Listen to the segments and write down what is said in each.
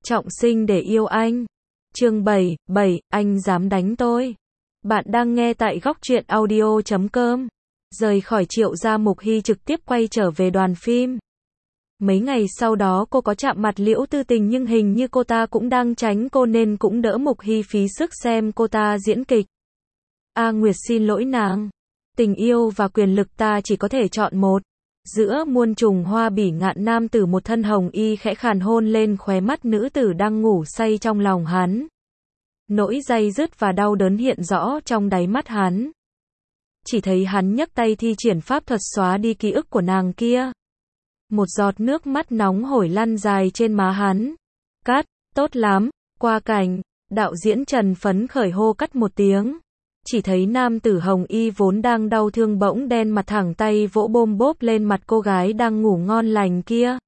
Trọng sinh để yêu anh. Chương 7, anh dám đánh tôi. Bạn đang nghe tại góc truyện audio.com. Rời khỏi Triệu gia, Mục Hy trực tiếp quay trở về đoàn phim. Mấy ngày sau đó cô có chạm mặt Liễu Tư Tình nhưng hình như cô ta cũng đang tránh cô nên cũng đỡ Mục Hy phí sức xem cô ta diễn kịch. A Nguyệt xin lỗi nàng. Tình yêu và quyền lực ta chỉ có thể chọn một. Giữa muôn trùng hoa bỉ ngạn, nam tử một thân hồng y khẽ khàn hôn lên khóe mắt nữ tử đang ngủ say trong lòng hắn. Nỗi day dứt và đau đớn hiện rõ trong đáy mắt hắn. Chỉ thấy hắn nhấc tay thi triển pháp thuật xóa đi ký ức của nàng kia. Một giọt nước mắt nóng hổi lăn dài trên má hắn. Cắt, tốt lắm, qua cảnh, đạo diễn Trần phấn khởi hô cắt một tiếng. Chỉ thấy nam tử hồng y vốn đang đau thương bỗng đen mặt, thẳng tay vỗ bôm bốp lên mặt cô gái đang ngủ ngon lành kia.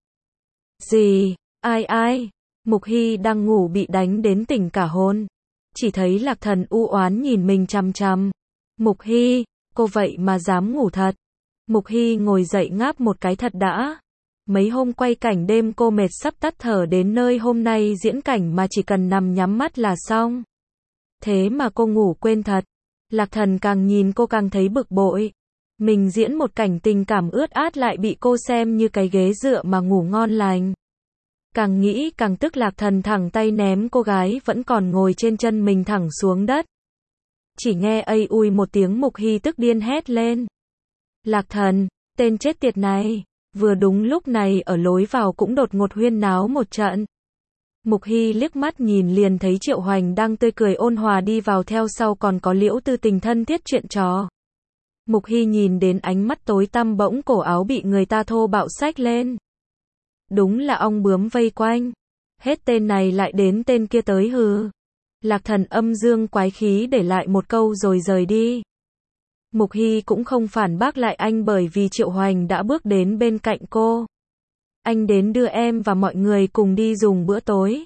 Gì? Ai? Mục Hy đang ngủ bị đánh đến tỉnh cả hồn. Chỉ thấy Lạc Thần u oán nhìn mình chằm chằm. Mục Hy, cô vậy mà dám ngủ thật. Mục Hy ngồi dậy ngáp một cái thật đã. Mấy hôm quay cảnh đêm cô mệt sắp tắt thở đến nơi, hôm nay diễn cảnh mà chỉ cần nằm nhắm mắt là xong. Thế mà cô ngủ quên thật. Lạc Thần càng nhìn cô càng thấy bực bội. Mình diễn một cảnh tình cảm ướt át lại bị cô xem như cái ghế dựa mà ngủ ngon lành. Càng nghĩ càng tức, Lạc Thần thẳng tay ném cô gái vẫn còn ngồi trên chân mình thẳng xuống đất. Chỉ nghe ây ui một tiếng, Mục Hy tức điên hét lên. Lạc Thần, tên chết tiệt này. Vừa đúng lúc này ở lối vào cũng đột ngột huyên náo một trận. Mục Hy liếc mắt nhìn liền thấy Triệu Hoành đang tươi cười ôn hòa đi vào, theo sau còn có Liễu Tư Tình thân thiết chuyện trò. Mục Hy nhìn đến ánh mắt tối tăm, bỗng cổ áo bị người ta thô bạo xách lên. Đúng là ong bướm vây quanh. Hết tên này lại đến tên kia tới hừ. Lạc Thần âm dương quái khí để lại một câu rồi rời đi. Mục Hy cũng không phản bác lại anh bởi vì Triệu Hoành đã bước đến bên cạnh cô. Anh đến đưa em và mọi người cùng đi dùng bữa tối.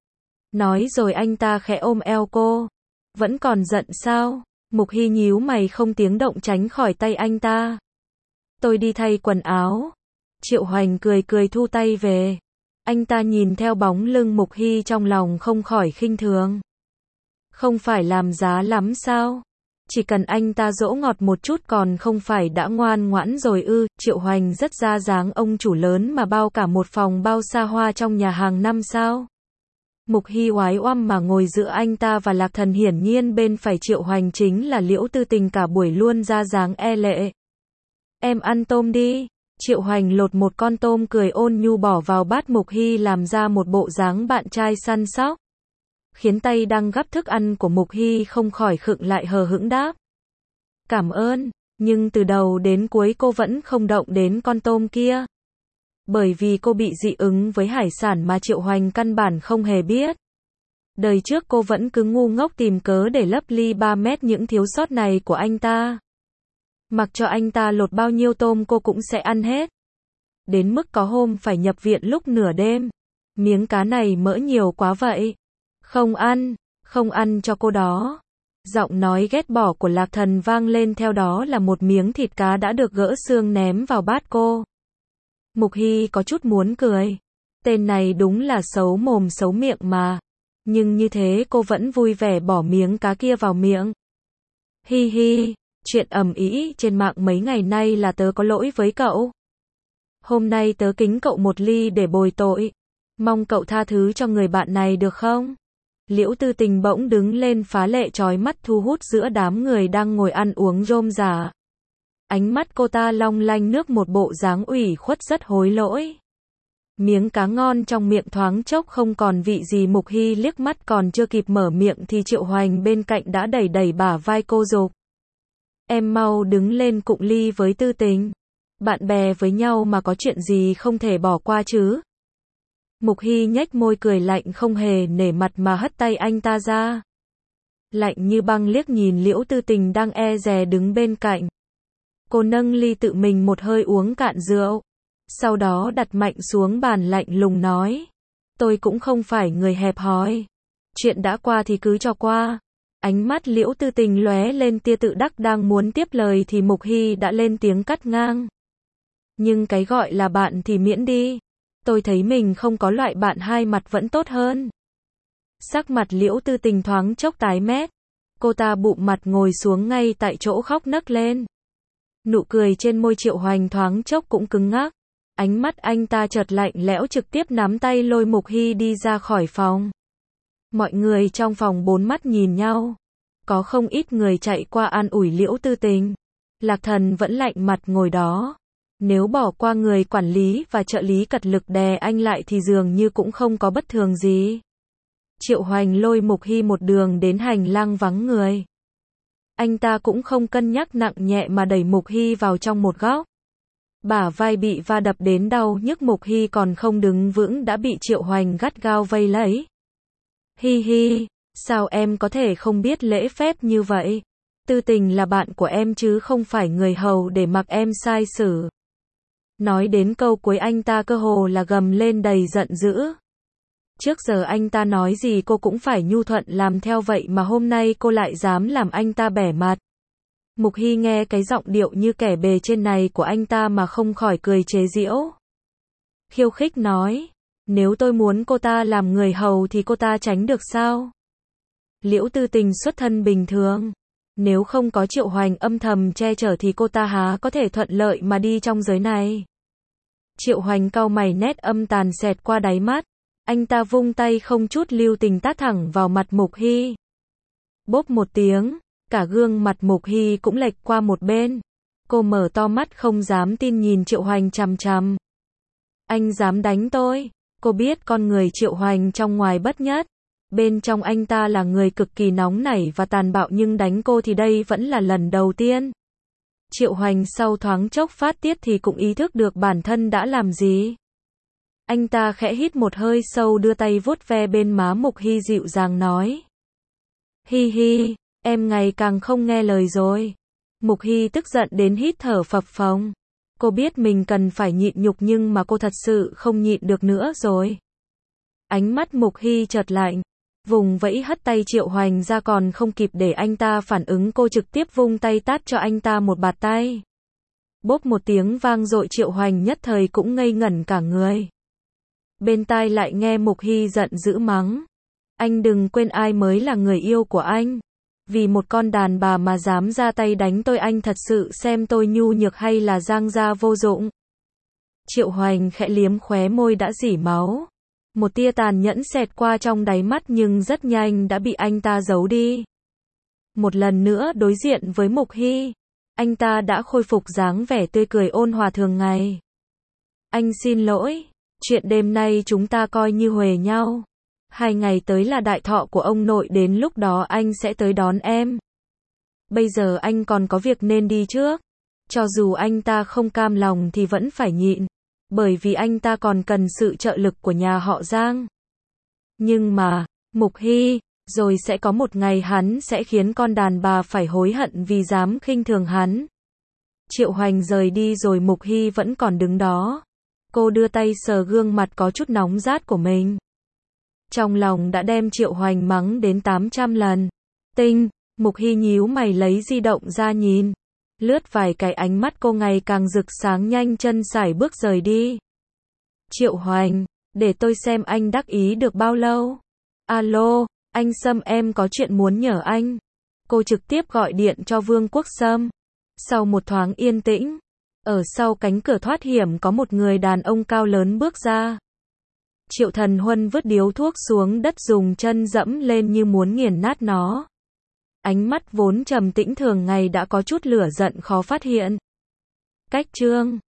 Nói rồi anh ta khẽ ôm eo cô. Vẫn còn giận sao? Mục Hy nhíu mày không tiếng động tránh khỏi tay anh ta. Tôi đi thay quần áo. Triệu Hoành cười thu tay về. Anh ta nhìn theo bóng lưng Mục Hy trong lòng không khỏi khinh thường. Không phải làm giá lắm sao? Chỉ cần anh ta dỗ ngọt một chút còn không phải đã ngoan ngoãn rồi ư? Triệu Hoành rất ra dáng ông chủ lớn mà bao cả một phòng bao xa hoa trong nhà hàng năm sao? Mục Hy oái oăm mà ngồi giữa anh ta và Lạc Thần, hiển nhiên bên phải Triệu Hoành chính là Liễu Tư Tình, cả buổi luôn ra dáng e lệ. Em ăn tôm đi. Triệu Hoành lột một con tôm cười ôn nhu bỏ vào bát Mục Hy, làm ra một bộ dáng bạn trai săn sóc. Khiến tay đang gắp thức ăn của Mục Hy không khỏi khựng lại, hờ hững đáp. Cảm ơn, nhưng từ đầu đến cuối cô vẫn không động đến con tôm kia. Bởi vì cô bị dị ứng với hải sản mà Triệu Hoành căn bản không hề biết. Đời trước cô vẫn cứ ngu ngốc tìm cớ để lấp ly 3 mét những thiếu sót này của anh ta. Mặc cho anh ta lột bao nhiêu tôm cô cũng sẽ ăn hết. Đến mức có hôm phải nhập viện lúc nửa đêm. Miếng cá này mỡ nhiều quá vậy. Không ăn cho cô đó. Giọng nói ghét bỏ của Lạc Thần vang lên, theo đó là một miếng thịt cá đã được gỡ xương ném vào bát cô. Mục Hy có chút muốn cười. Tên này đúng là xấu mồm xấu miệng mà. Nhưng như thế cô vẫn vui vẻ bỏ miếng cá kia vào miệng. Hi hi, chuyện ầm ĩ trên mạng mấy ngày nay là tớ có lỗi với cậu. Hôm nay tớ kính cậu một ly để bồi tội. Mong cậu tha thứ cho người bạn này được không? Liễu Tư Tình bỗng đứng lên phá lệ chói mắt, thu hút giữa đám người đang ngồi ăn uống rôm rả. Ánh mắt cô ta long lanh nước, một bộ dáng ủy khuất rất hối lỗi. Miếng cá ngon trong miệng thoáng chốc không còn vị gì. Mục Hy liếc mắt còn chưa kịp mở miệng thì Triệu Hoành bên cạnh đã đẩy bả vai cô giục. Em mau đứng lên cụng ly với Tư Tình. Bạn bè với nhau mà có chuyện gì không thể bỏ qua chứ? Mục Hy nhếch môi cười lạnh không hề nể mặt mà hất tay anh ta ra. Lạnh như băng liếc nhìn Liễu Tư Tình đang e dè đứng bên cạnh. Cô nâng ly tự mình một hơi uống cạn rượu. Sau đó đặt mạnh xuống bàn, lạnh lùng nói. Tôi cũng không phải người hẹp hòi. Chuyện đã qua thì cứ cho qua. Ánh mắt Liễu Tư Tình lóe lên tia tự đắc, đang muốn tiếp lời thì Mục Hy đã lên tiếng cắt ngang. Nhưng cái gọi là bạn thì miễn đi. Tôi thấy mình không có loại bạn hai mặt vẫn tốt hơn. Sắc mặt Liễu Tư Tình thoáng chốc tái mét. Cô ta bụm mặt ngồi xuống ngay tại chỗ khóc nấc lên. Nụ cười trên môi Triệu Hoành thoáng chốc cũng cứng ngắc. Ánh mắt anh ta chợt lạnh lẽo trực tiếp nắm tay lôi Mục Hy đi ra khỏi phòng. Mọi người trong phòng bốn mắt nhìn nhau. Có không ít người chạy qua an ủi Liễu Tư Tình. Lạc Thần vẫn lạnh mặt ngồi đó. Nếu bỏ qua người quản lý và trợ lý cật lực đè anh lại thì dường như cũng không có bất thường gì. Triệu Hoành lôi Mục Hy một đường đến hành lang vắng người. Anh ta cũng không cân nhắc nặng nhẹ mà đẩy Mục Hy vào trong một góc. Bả vai bị va đập đến đau nhức, Mục Hy còn không đứng vững đã bị Triệu Hoành gắt gao vây lấy. Hi hi, sao em có thể không biết lễ phép như vậy? Tư Tình là bạn của em chứ không phải người hầu để mặc em sai xử. Nói đến câu cuối anh ta cơ hồ là gầm lên đầy giận dữ. Trước giờ anh ta nói gì cô cũng phải nhu thuận làm theo, vậy mà hôm nay cô lại dám làm anh ta bẻ mặt. Mục Hy nghe cái giọng điệu như kẻ bề trên này của anh ta mà không khỏi cười chế giễu. Khiêu khích nói, nếu tôi muốn cô ta làm người hầu thì cô ta tránh được sao? Liễu Tư Tình xuất thân bình thường. Nếu không có Triệu Hoành âm thầm che chở thì cô ta há có thể thuận lợi mà đi trong giới này. Triệu Hoành cau mày, nét âm tàn xẹt qua đáy mắt. Anh ta vung tay không chút lưu tình tát thẳng vào mặt Mục Hy. Bốp một tiếng, cả gương mặt Mục Hy cũng lệch qua một bên. Cô mở to mắt không dám tin nhìn Triệu Hoành chằm chằm. Anh dám đánh tôi? Cô biết con người Triệu Hoành trong ngoài bất nhất. Bên trong anh ta là người cực kỳ nóng nảy và tàn bạo, nhưng đánh cô thì đây vẫn là lần đầu tiên. Triệu Hoành sau thoáng chốc phát tiết thì cũng ý thức được bản thân đã làm gì. Anh ta khẽ hít một hơi sâu, đưa tay vuốt ve bên má Mục Hy dịu dàng nói. Hi hi, em ngày càng không nghe lời rồi. Mục Hy tức giận đến hít thở phập phồng. Cô biết mình cần phải nhịn nhục nhưng mà cô thật sự không nhịn được nữa rồi. Ánh mắt Mục Hy chợt lạnh. Vùng vẫy hất tay Triệu Hoành ra, còn không kịp để anh ta phản ứng cô trực tiếp vung tay tát cho anh ta một bạt tay. Bốp một tiếng vang dội, Triệu Hoành nhất thời cũng ngây ngẩn cả người. Bên tai lại nghe Mục Hy giận dữ mắng. Anh đừng quên ai mới là người yêu của anh. Vì một con đàn bà mà dám ra tay đánh tôi, anh thật sự xem tôi nhu nhược hay là giang gia vô dụng? Triệu Hoành khẽ liếm khóe môi đã rỉ máu. Một tia tàn nhẫn xẹt qua trong đáy mắt nhưng rất nhanh đã bị anh ta giấu đi. Một lần nữa đối diện với Mục Hy, anh ta đã khôi phục dáng vẻ tươi cười ôn hòa thường ngày. Anh xin lỗi, chuyện đêm nay chúng ta coi như huề nhau. 2 ngày tới là đại thọ của ông nội, đến lúc đó anh sẽ tới đón em. Bây giờ anh còn có việc nên đi trước. Cho dù anh ta không cam lòng thì vẫn phải nhịn. Bởi vì anh ta còn cần sự trợ lực của nhà họ Giang. Nhưng mà, Mục Hy, rồi sẽ có một ngày hắn sẽ khiến con đàn bà phải hối hận vì dám khinh thường hắn. Triệu Hoành rời đi rồi Mục Hy vẫn còn đứng đó. Cô đưa tay sờ gương mặt có chút nóng rát của mình. Trong lòng đã đem Triệu Hoành mắng đến 800 lần. Tinh, Mục Hy nhíu mày lấy di động ra nhìn. Lướt vài cái, ánh mắt cô ngày càng rực sáng, nhanh chân sải bước rời đi. Triệu Hoành, để tôi xem anh đắc ý được bao lâu. Alo, anh Sâm, em có chuyện muốn nhờ anh. Cô trực tiếp gọi điện cho Vương Quốc Sâm. Sau một thoáng yên tĩnh, ở sau cánh cửa thoát hiểm có một người đàn ông cao lớn bước ra. Triệu Thần Huân vứt điếu thuốc xuống đất, dùng chân dẫm lên như muốn nghiền nát nó. Ánh mắt vốn trầm tĩnh thường ngày đã có chút lửa giận khó phát hiện. Cách chương